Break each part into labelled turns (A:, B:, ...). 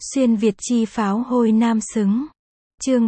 A: Xuyên Việt chi pháo hôi nam xứng. Chương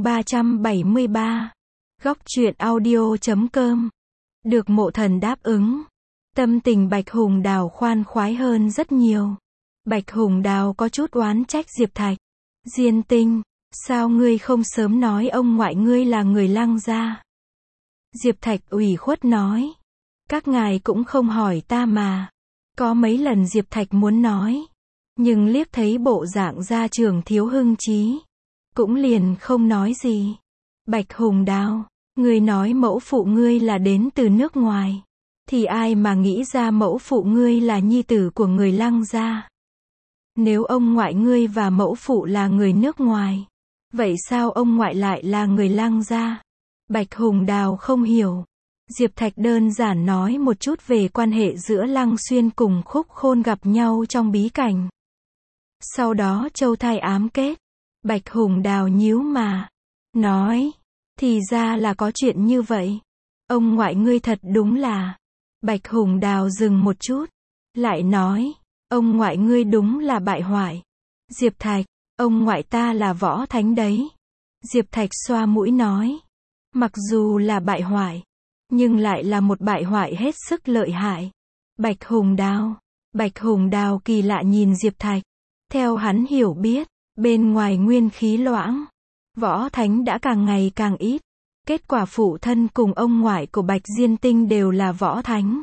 A: 373. Góc truyện audio.com. Được mộ thần đáp ứng. Tâm tình Bạch Hùng Đào khoan khoái hơn rất nhiều. Bạch Hùng Đào có chút oán trách Diệp Thạch. Diên Tinh, sao ngươi không sớm nói ông ngoại ngươi là người Lăng gia? Diệp Thạch ủy khuất nói. Các ngài cũng không hỏi ta mà. Có mấy lần Diệp Thạch muốn nói. Nhưng liếc thấy bộ dạng gia trưởng thiếu hưng trí. Cũng liền không nói gì. Bạch Hùng Đào, ngươi nói mẫu phụ ngươi là đến từ nước ngoài. Thì ai mà nghĩ ra mẫu phụ ngươi là nhi tử của người Lăng gia? Nếu ông ngoại ngươi và mẫu phụ là người nước ngoài, vậy sao ông ngoại lại là người Lăng gia? Bạch Hùng Đào không hiểu. Diệp Thạch đơn giản nói một chút về quan hệ giữa Lăng Xuyên cùng Khúc Khôn gặp nhau trong bí cảnh. Sau đó châu thai ám kết. Bạch Hùng Đào nhíu mà. Nói. Thì ra là có chuyện như vậy. Ông ngoại ngươi thật đúng là. Bạch Hùng Đào dừng một chút. Lại nói. Ông ngoại ngươi đúng là bại hoại. Diệp Thạch. Ông ngoại ta là võ thánh đấy. Diệp Thạch xoa mũi nói. Mặc dù là bại hoại, nhưng lại là một bại hoại hết sức lợi hại. Bạch Hùng Đào. Bạch Hùng Đào kỳ lạ nhìn Diệp Thạch. Theo hắn hiểu biết, bên ngoài nguyên khí loãng, võ thánh đã càng ngày càng ít. Kết quả phụ thân cùng ông ngoại của Bạch Diên Tinh đều là võ thánh.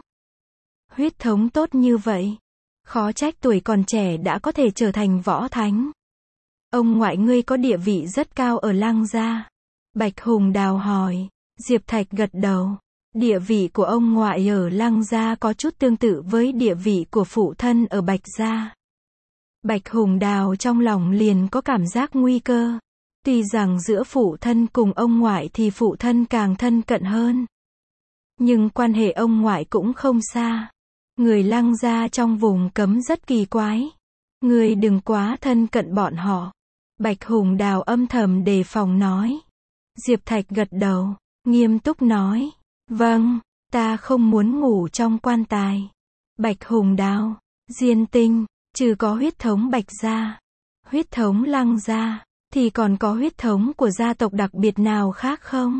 A: Huyết thống tốt như vậy, khó trách tuổi còn trẻ đã có thể trở thành võ thánh. Ông ngoại ngươi có địa vị rất cao ở Lăng gia. Bạch Hùng Đào hỏi. Diệp Thạch gật đầu. Địa vị của ông ngoại ở Lăng gia có chút tương tự với địa vị của phụ thân ở Bạch gia. Bạch Hùng Đào trong lòng liền có cảm giác nguy cơ. Tuy rằng giữa phụ thân cùng ông ngoại thì phụ thân càng thân cận hơn. Nhưng quan hệ ông ngoại cũng không xa. Người Lăng gia trong vùng cấm rất kỳ quái. Người đừng quá thân cận bọn họ. Bạch Hùng Đào âm thầm đề phòng nói. Diệp Thạch gật đầu, nghiêm túc nói. Vâng, ta không muốn ngủ trong quan tài. Bạch Hùng Đào, Diên Tinh, trừ có huyết thống Bạch gia, huyết thống Lăng gia, thì còn có huyết thống của gia tộc đặc biệt nào khác không?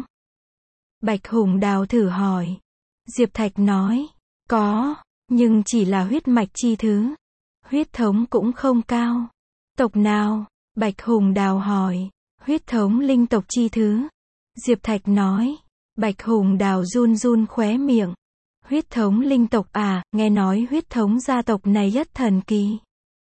A: Bạch Hùng Đào thử hỏi. Diệp Thạch nói. Có, nhưng chỉ là huyết mạch chi thứ. Huyết thống cũng không cao. Tộc nào? Bạch Hùng Đào hỏi. Huyết thống linh tộc chi thứ. Diệp Thạch nói. Bạch Hùng Đào run run khóe miệng. Huyết thống linh tộc à, nghe nói huyết thống gia tộc này rất thần kỳ.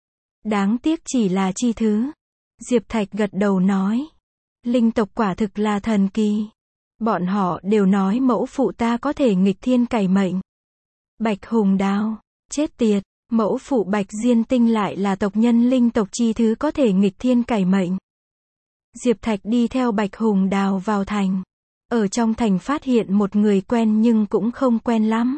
A: Đáng tiếc chỉ là chi thứ. Diệp Thạch gật đầu nói. Linh tộc quả thực là thần kỳ. Bọn họ đều nói mẫu phụ ta có thể nghịch thiên cải mệnh. Bạch Hùng Đào, chết tiệt, mẫu phụ Bạch Diên Tinh lại là tộc nhân linh tộc chi thứ có thể nghịch thiên cải mệnh. Diệp Thạch đi theo Bạch Hùng Đào vào thành. Ở trong thành phát hiện một người quen nhưng cũng không quen lắm.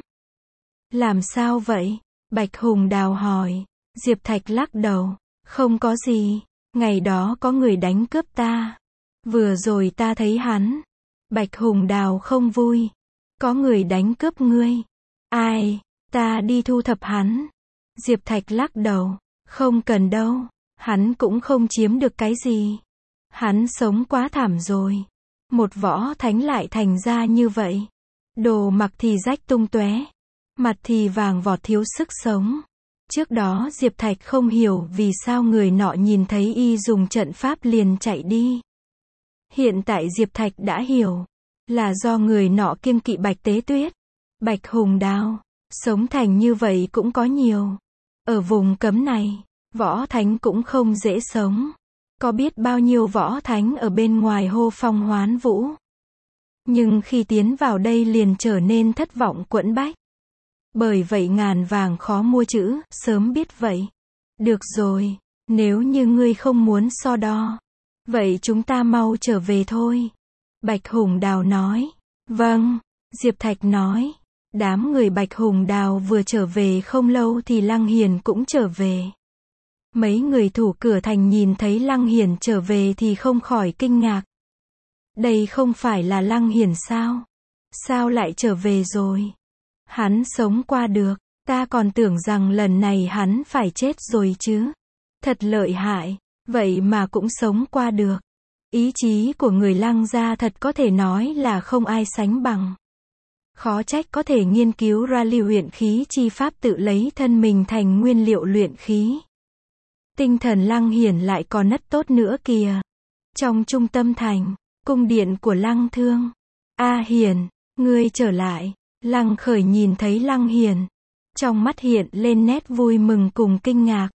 A: Làm sao vậy? Bạch Hùng Đào hỏi. Diệp Thạch lắc đầu. Không có gì. Ngày đó có người đánh cướp ta. Vừa rồi ta thấy hắn. Bạch Hùng Đào không vui. Có người đánh cướp ngươi. Ai? Ta đi thu thập hắn. Diệp Thạch lắc đầu. Không cần đâu. Hắn cũng không chiếm được cái gì. Hắn sống quá thảm rồi. Một võ thánh lại thành ra như vậy. Đồ mặc thì rách tung tóe, mặt thì vàng vọt thiếu sức sống. Trước đó Diệp Thạch không hiểu vì sao người nọ nhìn thấy y dùng trận pháp liền chạy đi. Hiện tại Diệp Thạch đã hiểu. Là do người nọ kiêng kỵ Bạch Tế Tuyết. Bạch Hùng Đào, sống thành như vậy cũng có nhiều. Ở vùng cấm này, võ thánh cũng không dễ sống. Có biết bao nhiêu võ thánh ở bên ngoài hô phong hoán vũ. Nhưng khi tiến vào đây liền trở nên thất vọng quẫn bách. Bởi vậy ngàn vàng khó mua chữ, sớm biết vậy. Được rồi, nếu như ngươi không muốn so đo, vậy chúng ta mau trở về thôi. Bạch Hùng Đào nói. Vâng, Diệp Thạch nói. Đám người Bạch Hùng Đào vừa trở về không lâu thì Lăng Hiền cũng trở về. Mấy người thủ cửa thành nhìn thấy Lăng Hiền trở về thì không khỏi kinh ngạc. Đây không phải là Lăng Hiền sao? Sao lại trở về rồi? Hắn sống qua được, ta còn tưởng rằng lần này hắn phải chết rồi chứ. Thật lợi hại. Vậy mà cũng sống qua được. Ý chí của người Lăng gia thật có thể nói là không ai sánh bằng. Khó trách có thể nghiên cứu ra lưu luyện khí chi pháp tự lấy thân mình thành nguyên liệu luyện khí. Tinh thần Lăng Hiển lại còn nất tốt nữa kìa. Trong trung tâm thành, cung điện của Lăng Thương. A Hiển, ngươi trở lại. Lăng Khởi nhìn thấy Lăng Hiển. Trong mắt hiện lên nét vui mừng cùng kinh ngạc.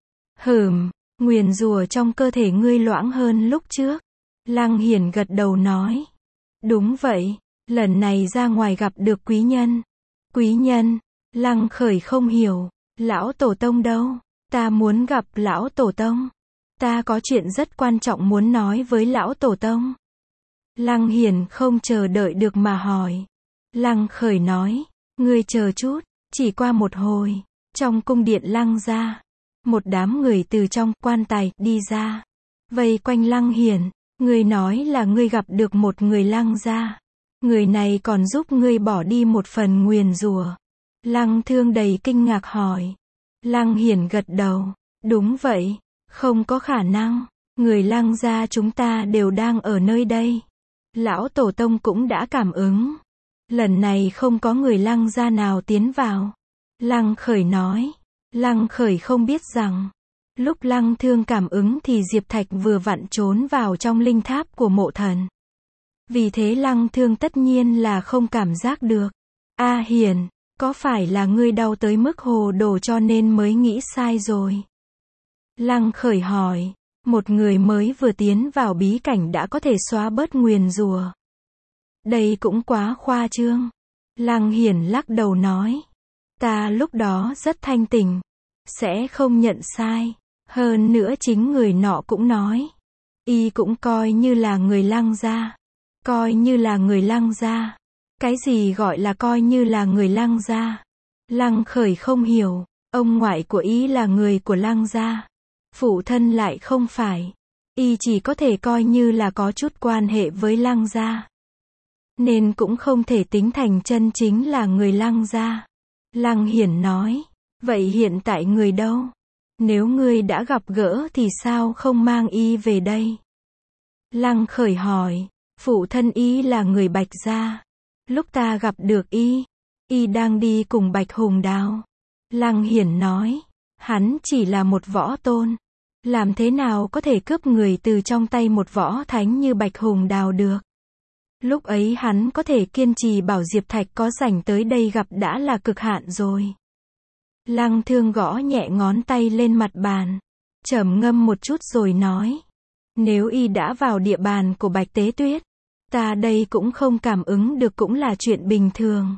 A: Nguyền rủa trong cơ thể ngươi loãng hơn lúc trước. Lăng Hiển gật đầu nói. Đúng vậy, lần này ra ngoài gặp được quý nhân. Quý nhân, Lăng Khởi không hiểu. Lão Tổ Tông đâu? Ta muốn gặp Lão Tổ Tông. Ta có chuyện rất quan trọng muốn nói với Lão Tổ Tông. Lăng Hiển không chờ đợi được mà hỏi. Lăng Khởi nói, ngươi chờ chút, chỉ qua một hồi, trong cung điện Lăng gia, một đám người từ trong quan tài đi ra, vây quanh Lăng Hiển. Ngươi nói là ngươi gặp được một người Lăng gia. Người này còn giúp ngươi bỏ đi một phần nguyền rủa. Lăng Thương đầy kinh ngạc hỏi. Lăng Hiển gật đầu. Đúng vậy, không có khả năng. Người Lăng gia chúng ta đều đang ở nơi đây. Lão Tổ Tông cũng đã cảm ứng. Lần này không có người Lăng gia nào tiến vào. Lăng Khởi nói. Lăng Khởi không biết rằng, lúc Lăng Thương cảm ứng thì Diệp Thạch vừa vặn trốn vào trong linh tháp của mộ thần. Vì thế Lăng Thương tất nhiên là không cảm giác được. A Hiển, có phải là ngươi đau tới mức hồ đồ cho nên mới nghĩ sai rồi? Lăng Khởi hỏi, một người mới vừa tiến vào bí cảnh đã có thể xóa bớt nguyền rủa. Đây cũng quá khoa trương. Lăng Hiển lắc đầu nói, ta lúc đó rất thanh tỉnh, sẽ không nhận sai. Hơn nữa chính người nọ cũng nói, y cũng coi như là người Lăng gia. Coi như là người Lăng gia. Cái gì gọi là coi như là người Lăng gia? Lăng Khởi không hiểu, ông ngoại của y là người của Lăng gia, phụ thân lại không phải. Y chỉ có thể coi như là có chút quan hệ với Lăng gia, nên cũng không thể tính thành chân chính là người Lăng gia. Lăng Hiển nói, vậy hiện tại người đâu? Nếu ngươi đã gặp gỡ thì sao không mang y về đây? Lăng Khởi hỏi, phụ thân y là người Bạch gia. Lúc ta gặp được y đang đi cùng Bạch Hùng Đào. Lăng Hiển nói, hắn chỉ là một võ tôn. Làm thế nào có thể cướp người từ trong tay một võ thánh như Bạch Hùng Đào được? Lúc ấy hắn có thể kiên trì bảo Diệp Thạch có rảnh tới đây gặp đã là cực hạn rồi. Lăng Thương gõ nhẹ ngón tay lên mặt bàn, trầm ngâm một chút rồi nói, nếu y đã vào địa bàn của Bạch Tế Tuyết, ta đây cũng không cảm ứng được cũng là chuyện bình thường.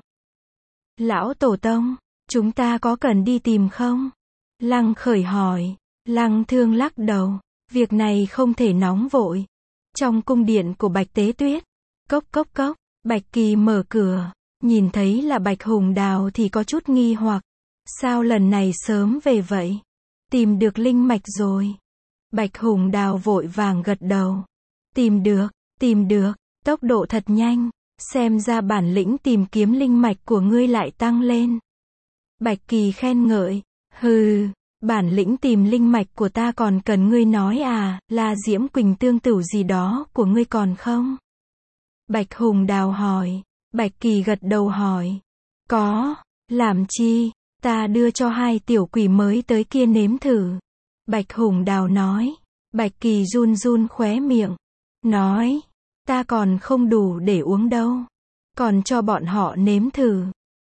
A: Lão Tổ Tông, chúng ta có cần đi tìm không? Lăng Khởi hỏi. Lăng Thương lắc đầu, việc này không thể nóng vội. Trong cung điện của Bạch Tế Tuyết, cốc cốc cốc, Bạch Kỳ mở cửa, nhìn thấy là Bạch Hùng Đào thì có chút nghi hoặc. Sao lần này sớm về vậy? Tìm được linh mạch rồi. Bạch Hùng Đào vội vàng gật đầu. Tìm được, tốc độ thật nhanh, xem ra bản lĩnh tìm kiếm linh mạch của ngươi lại tăng lên. Bạch Kỳ khen ngợi, bản lĩnh tìm linh mạch của ta còn cần ngươi nói à, là Diễm Quỳnh tương tửu gì đó của ngươi còn không? Bạch Hùng Đào hỏi. Bạch Kỳ gật đầu hỏi, có, làm chi? Ta đưa cho 2 tiểu quỷ mới tới kia nếm thử. Bạch Hùng Đào nói. Bạch Kỳ run run khóe miệng, nói, ta còn không đủ để uống đâu. Còn cho bọn họ nếm thử.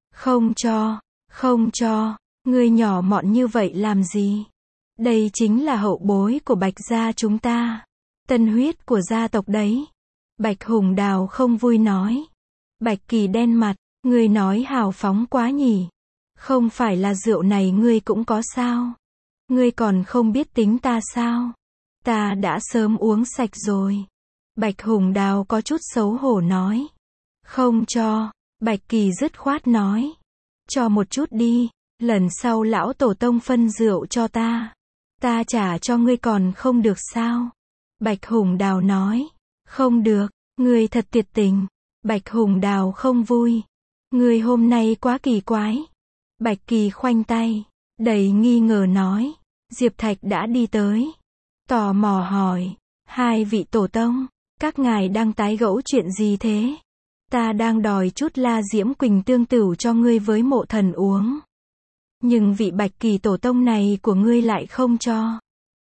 A: Không cho, ngươi nhỏ mọn như vậy làm gì? Đây chính là hậu bối của Bạch gia chúng ta. Tân huyết của gia tộc đấy. Bạch Hùng Đào không vui nói. Bạch Kỳ đen mặt, ngươi nói hào phóng quá nhỉ. Không phải là rượu này ngươi cũng có sao? Ngươi còn không biết tính ta sao? Ta đã sớm uống sạch rồi. Bạch Hùng Đào có chút xấu hổ nói. Không cho. Bạch Kỳ dứt khoát nói. Cho một chút đi. Lần sau lão tổ tông phân rượu cho ta. Ta trả cho ngươi còn không được sao? Bạch Hùng Đào nói. Không được. Ngươi thật tuyệt tình. Bạch Hùng Đào không vui. Ngươi hôm nay quá kỳ quái. Bạch Kỳ khoanh tay, đầy nghi ngờ nói, Diệp Thạch đã đi tới. tò mò hỏi, hai vị tổ tông, các ngài đang tái gẫu chuyện gì thế? Ta đang đòi chút La Diễm Quỳnh tương tửu cho ngươi với Mộ Thần uống. Nhưng vị Bạch Kỳ tổ tông này của ngươi lại không cho.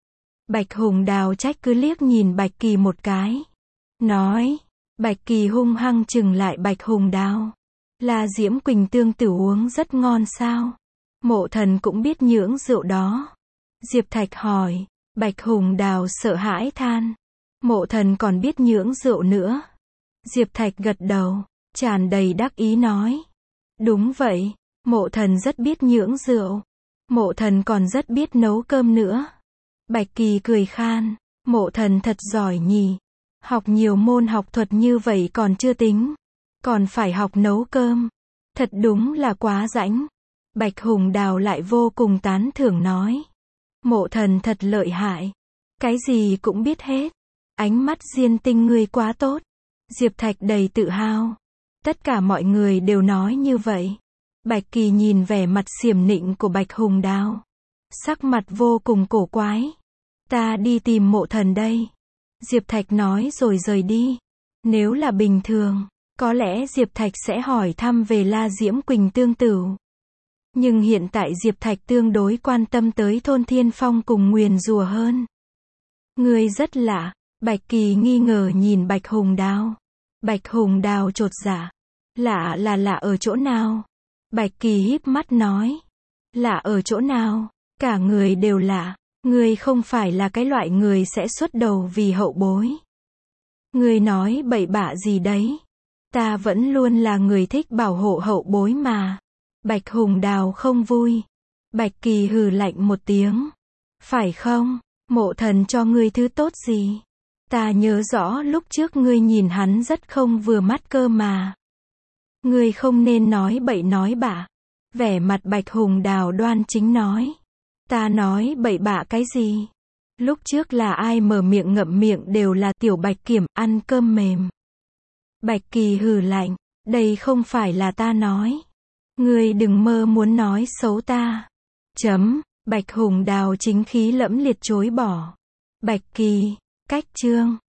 A: Bạch Hùng Đào trách cứ liếc nhìn Bạch Kỳ một cái. Nói, Bạch Kỳ hung hăng chừng lại Bạch Hùng Đào. La Diễm Quỳnh tương tửu uống rất ngon sao? Mộ Thần cũng biết nhưỡng rượu đó. Diệp Thạch hỏi, Bạch Hùng Đào sợ hãi than. Mộ Thần còn biết nhưỡng rượu nữa. Diệp Thạch gật đầu, tràn đầy đắc ý nói. Đúng vậy, Mộ Thần rất biết nhưỡng rượu. Mộ Thần còn rất biết nấu cơm nữa. Bạch Kỳ cười khan, Mộ Thần thật giỏi nhỉ. Học nhiều môn học thuật như vậy còn chưa tính. Còn phải học nấu cơm. Thật đúng là quá rãnh. Bạch Hùng Đào lại vô cùng tán thưởng nói. Mộ Thần thật lợi hại. Cái gì cũng biết hết. Ánh mắt diên tinh ngươi quá tốt. Diệp Thạch đầy tự hào. Tất cả mọi người đều nói như vậy. Bạch Kỳ nhìn vẻ mặt xiểm nịnh của Bạch Hùng Đào. Sắc mặt vô cùng cổ quái. Ta đi tìm Mộ Thần đây. Diệp Thạch nói rồi rời đi. Nếu là bình thường, có lẽ Diệp Thạch sẽ hỏi thăm về La Diễm Quỳnh tương tửu. Nhưng hiện tại Diệp Thạch tương đối quan tâm tới Thôn Thiên Phong cùng nguyền rủa hơn. Ngươi rất lạ. Bạch Kỳ nghi ngờ nhìn Bạch Hùng Đào. Bạch Hùng Đào chột dạ. Lạ là lạ ở chỗ nào? Bạch Kỳ híp mắt nói. Lạ ở chỗ nào? Cả người đều lạ. Ngươi không phải là cái loại người sẽ xuất đầu vì hậu bối. Ngươi nói bậy bạ gì đấy? Ta vẫn luôn là người thích bảo hộ hậu bối mà. Bạch Hùng Đào không vui. Bạch Kỳ hừ lạnh một tiếng. Phải không? Mộ Thần cho ngươi thứ tốt gì? Ta nhớ rõ lúc trước ngươi nhìn hắn rất không vừa mắt cơ mà. Ngươi không nên nói bậy nói bạ. Vẻ mặt Bạch Hùng Đào đoan chính nói. Ta nói bậy bạ cái gì? Lúc trước là ai mở miệng ngậm miệng đều là Tiểu Bạch Kiểm, ăn cơm mềm. Bạch Kỳ hừ lạnh. Đây không phải là ta nói. Ngươi đừng mơ muốn nói xấu ta. Bạch Hùng Đào chính khí lẫm liệt chối bỏ. Bạch Kỳ, cách chương.